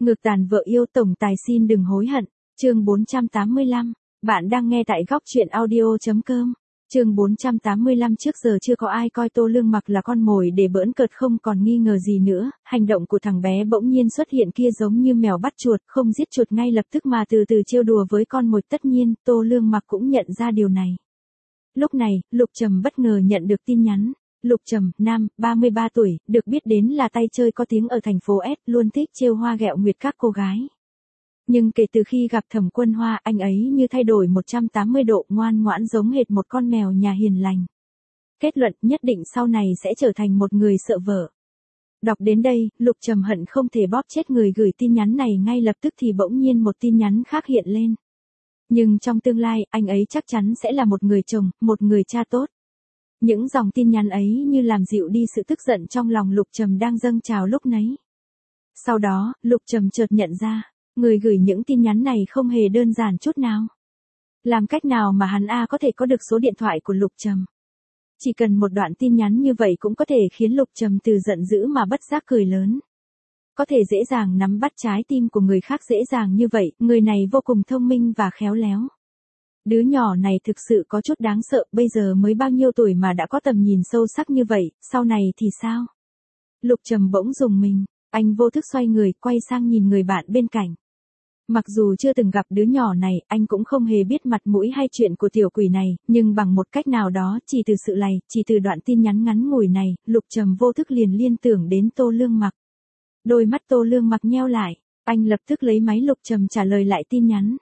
Ngược tàn vợ yêu tổng tài xin đừng hối hận. Chương 485. Bạn đang nghe tại góc truyện audio.com. Chương 485. Trước giờ chưa có ai coi Tô Lương Mặc là con mồi để bỡn cợt, không còn nghi ngờ gì nữa. Hành động của thằng bé bỗng nhiên xuất hiện kia giống như mèo bắt chuột, không giết chuột ngay lập tức mà từ từ trêu đùa với con mồi. Tất nhiên, Tô Lương Mặc cũng nhận ra điều này. Lúc này, Lục Trầm bất ngờ nhận được tin nhắn. Lục Trầm, nam, 33 tuổi, được biết đến là tay chơi có tiếng ở thành phố S, luôn thích trêu hoa ghẹo nguyệt các cô gái. Nhưng kể từ khi gặp Thẩm Quân Hoa, anh ấy như thay đổi 180 độ, ngoan ngoãn giống hệt một con mèo nhà hiền lành. Kết luận, nhất định sau này sẽ trở thành một người sợ vợ. Đọc đến đây, Lục Trầm hận không thể bóp chết người gửi tin nhắn này ngay lập tức thì bỗng nhiên một tin nhắn khác hiện lên. Nhưng trong tương lai, anh ấy chắc chắn sẽ là một người chồng, một người cha tốt. Những dòng tin nhắn ấy như làm dịu đi sự tức giận trong lòng Lục Trầm đang dâng trào lúc nấy. Sau đó, Lục Trầm chợt nhận ra, người gửi những tin nhắn này không hề đơn giản chút nào. Làm cách nào mà hắn có thể có được số điện thoại của Lục Trầm? Chỉ cần một đoạn tin nhắn như vậy cũng có thể khiến Lục Trầm từ giận dữ mà bất giác cười lớn. Có thể dễ dàng nắm bắt trái tim của người khác dễ dàng như vậy, người này vô cùng thông minh và khéo léo. Đứa nhỏ này thực sự có chút đáng sợ, bây giờ mới bao nhiêu tuổi mà đã có tầm nhìn sâu sắc như vậy, sau này thì sao? Lục Trầm bỗng rùng mình, anh vô thức xoay người, quay sang nhìn người bạn bên cạnh. Mặc dù chưa từng gặp đứa nhỏ này, anh cũng không hề biết mặt mũi hay chuyện của tiểu quỷ này, nhưng bằng một cách nào đó, chỉ từ sự lầy, chỉ từ đoạn tin nhắn ngắn ngủi này, Lục Trầm vô thức liền liên tưởng đến Tô Lương Mặc. Đôi mắt Tô Lương Mặc nheo lại, anh lập tức lấy máy Lục Trầm trả lời lại tin nhắn.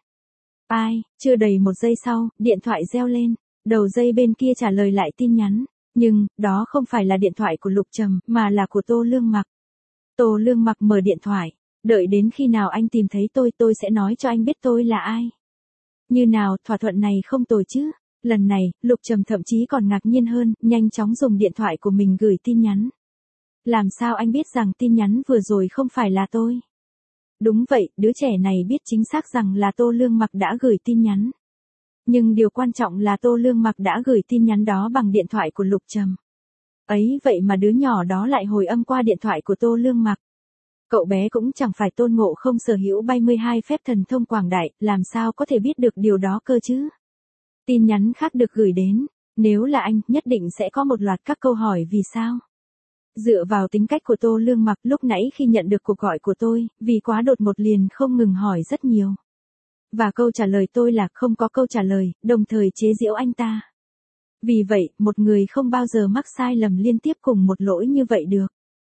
Ai, chưa đầy một giây sau, điện thoại reo lên, đầu dây bên kia trả lời lại tin nhắn, nhưng, đó không phải là điện thoại của Lục Trầm, mà là của Tô Lương Mặc. Tô Lương Mặc mở điện thoại, đợi đến khi nào anh tìm thấy tôi sẽ nói cho anh biết tôi là ai. Như nào, thỏa thuận này không tồi chứ? Lần này, Lục Trầm thậm chí còn ngạc nhiên hơn, nhanh chóng dùng điện thoại của mình gửi tin nhắn. Làm sao anh biết rằng tin nhắn vừa rồi không phải là tôi? Đúng vậy, đứa trẻ này biết chính xác rằng là Tô Lương Mặc đã gửi tin nhắn. Nhưng điều quan trọng là Tô Lương Mặc đã gửi tin nhắn đó bằng điện thoại của Lục Trầm. Ấy vậy mà đứa nhỏ đó lại hồi âm qua điện thoại của Tô Lương Mặc. Cậu bé cũng chẳng phải tôn ngộ không sở hữu 72 phép thần thông quảng đại, làm sao có thể biết được điều đó cơ chứ? Tin nhắn khác được gửi đến, nếu là anh, nhất định sẽ có một loạt các câu hỏi vì sao? Dựa vào tính cách của Tô Lương Mặc, lúc nãy khi nhận được cuộc gọi của tôi, vì quá đột ngột liền không ngừng hỏi rất nhiều. Và câu trả lời tôi là không có câu trả lời, đồng thời chế giễu anh ta. Vì vậy, một người không bao giờ mắc sai lầm liên tiếp cùng một lỗi như vậy được.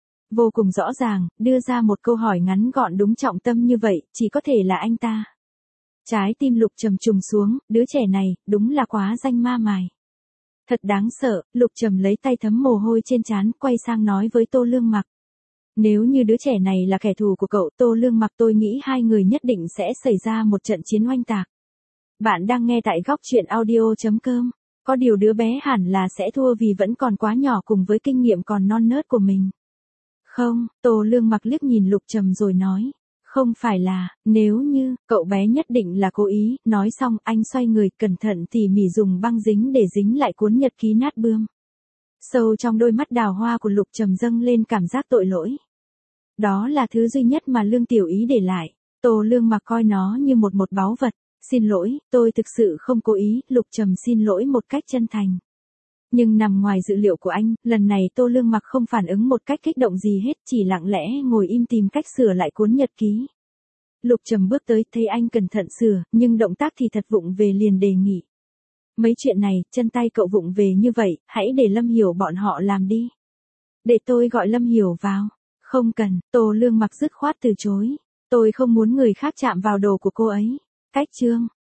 Vô cùng rõ ràng, đưa ra một câu hỏi ngắn gọn đúng trọng tâm như vậy, chỉ có thể là anh ta. Trái tim Lục Trầm trùng xuống, đứa trẻ này, đúng là quá danh ma mài. Thật đáng sợ, Lục Trầm lấy tay thấm mồ hôi trên trán, quay sang nói với Tô Lương Mặc. Nếu như đứa trẻ này là kẻ thù của cậu Tô Lương Mặc, tôi nghĩ hai người nhất định sẽ xảy ra một trận chiến oanh tạc. Bạn đang nghe tại góc truyện audio.com. Có điều đứa bé hẳn là sẽ thua vì vẫn còn quá nhỏ cùng với kinh nghiệm còn non nớt của mình. Không, Tô Lương Mặc liếc nhìn Lục Trầm rồi nói. Không phải là, nếu như, cậu bé nhất định là cố ý, nói xong anh xoay người cẩn thận tỉ mỉ dùng băng dính để dính lại cuốn nhật ký nát bươm. Sâu trong đôi mắt đào hoa của Lục Trầm dâng lên cảm giác tội lỗi. Đó là thứ duy nhất mà Lương Tiểu Ý để lại, Tô Lương Mặc coi nó như một báu vật. Xin lỗi, tôi thực sự không cố ý, Lục Trầm xin lỗi một cách chân thành. Nhưng nằm ngoài dự liệu của anh, lần này Tô Lương Mặc không phản ứng một cách kích động gì hết, chỉ lặng lẽ ngồi im tìm cách sửa lại cuốn nhật ký. Lục Trầm bước tới, thấy anh cẩn thận sửa, nhưng động tác thì thật vụng về liền đề nghị. Mấy chuyện này, chân tay cậu vụng về như vậy, hãy để Lâm Hiểu bọn họ làm đi. Để tôi gọi Lâm Hiểu vào. Không cần, Tô Lương Mặc dứt khoát từ chối. Tôi không muốn người khác chạm vào đồ của cô ấy. Cách chương.